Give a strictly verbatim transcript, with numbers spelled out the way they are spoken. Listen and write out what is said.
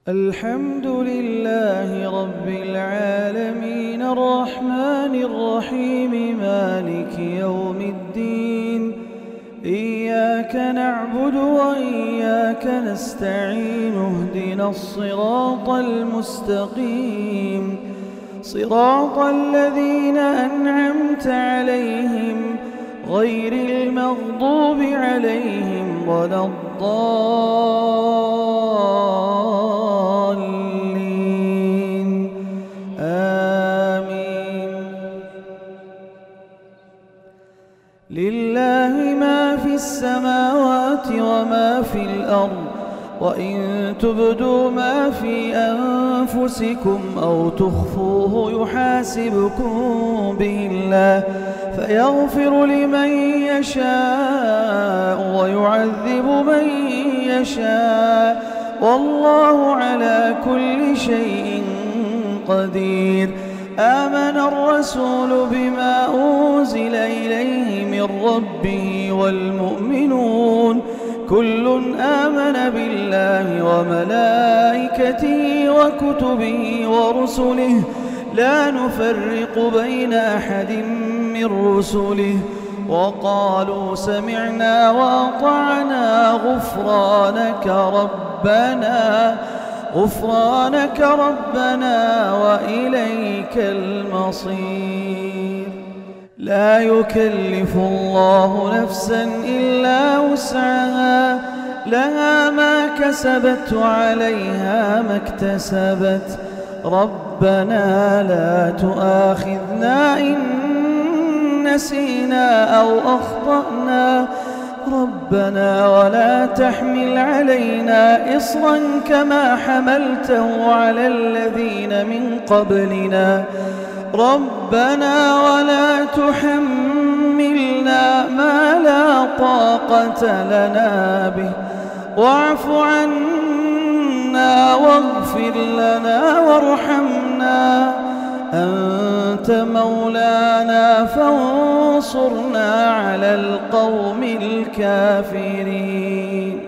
الحمد لله رب العالمين الرحمن الرحيم مالك يوم الدين إياك نعبد وإياك نستعين اهدنا الصراط المستقيم صراط الذين أنعمت عليهم غير المغضوب عليهم ولا الضالين آمين. لله ما في السماوات وما في الأرض وإن تبدوا ما في أنفسكم أو تخفوه يحاسبكم به الله فيغفر لمن يشاء ويعذب من يشاء والله على كل شيء قدير. آمن الرسول بما أنزل إليه من ربه والمؤمنون كل آمن بالله وملائكته وكتبه ورسله لا نفرق بين أحد من رسله وقالوا سمعنا وأطعنا غفرانك ربنا غفرانك ربنا وإليك المصير. لا يكلف الله نفسا إلا وسعها لها ما كسبت وعليها ما اكتسبت ربنا لا تؤاخذنا إن نسينا أو أخطأنا ربنا ولا تحمل علينا إصرا كما حملته على الذين من قبلنا ربنا ولا تحملنا ما لا طاقة لنا به واعف عنا واغفر لنا وارحمنا أنت مولانا فانصرنا على القوم الكافرين.